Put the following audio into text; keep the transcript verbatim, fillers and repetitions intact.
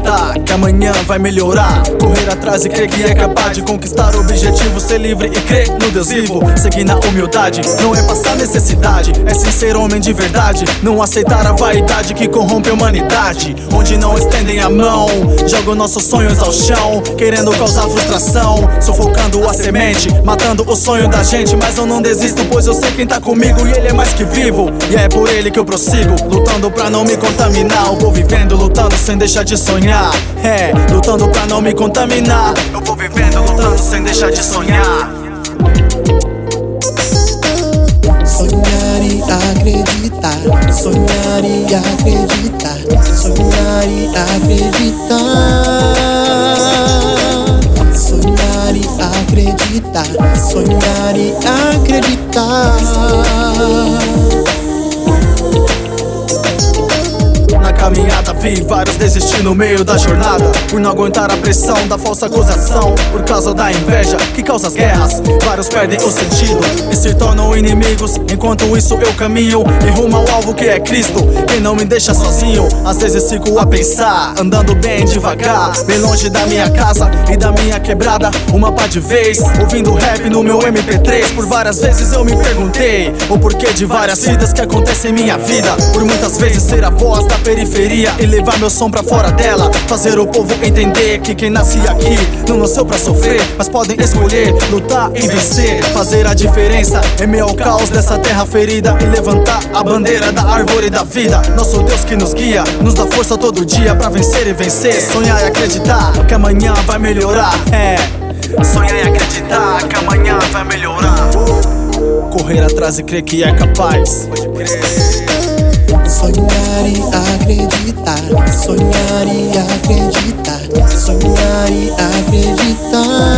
acreditar que amanhã vai melhorar. Correr atrás e crer que é capaz de conquistar o objetivo, ser livre e crer no Deus vivo. Seguir na humildade, não é passar necessidade, é sim ser homem de verdade. Não aceitar a vaidade que corrompe a humanidade. Onde não estendem a mão, jogam nossos sonhos ao chão, querendo causar frustração, sufocando a semente, matando o sonho da gente. Mas eu não desisto, pois eu sei quem tá comigo e ele é mais que vivo. E é por ele que eu prossigo, lutando pra não me contaminar. Eu vou vivendo, lutando sem deixar de sonhar. É, lutando pra não me contaminar. Eu vou vivendo, lutando sem deixar de sonhar. Sonhar e acreditar, sonhar e acreditar, sonhar e acreditar, sonhar e acreditar, sonhar e acreditar. Na caminhada vi vários desistir no meio da jornada, por não aguentar a pressão da falsa acusação, por causa da inveja que causa as guerras. Vários perdem o sentido e se tornam inimigos. Enquanto isso eu caminho em rumo ao alvo que é Cristo, que não me deixa sozinho. Às vezes fico a pensar, andando bem devagar, bem longe da minha casa e da minha quebrada, uma pá de vez, ouvindo rap no meu M P três. Por várias vezes eu me perguntei o porquê de várias vidas que acontecem em minha vida. Por muitas vezes ser a voz da periferia e levar meu som pra fora dela, fazer o povo entender que quem nasce aqui não nasceu pra sofrer, mas podem escolher lutar e vencer. Fazer a diferença em meio ao caos dessa terra ferida e levantar a bandeira da árvore da vida. Nosso Deus que nos guia, nos dá força todo dia pra vencer e vencer. Sonhar e acreditar que amanhã vai melhorar. É, sonhar e acreditar que amanhã vai melhorar. Correr atrás e crer que é capaz. Pode crer. Sonhar e acreditar, sonhar e acreditar, sonhar e acreditar.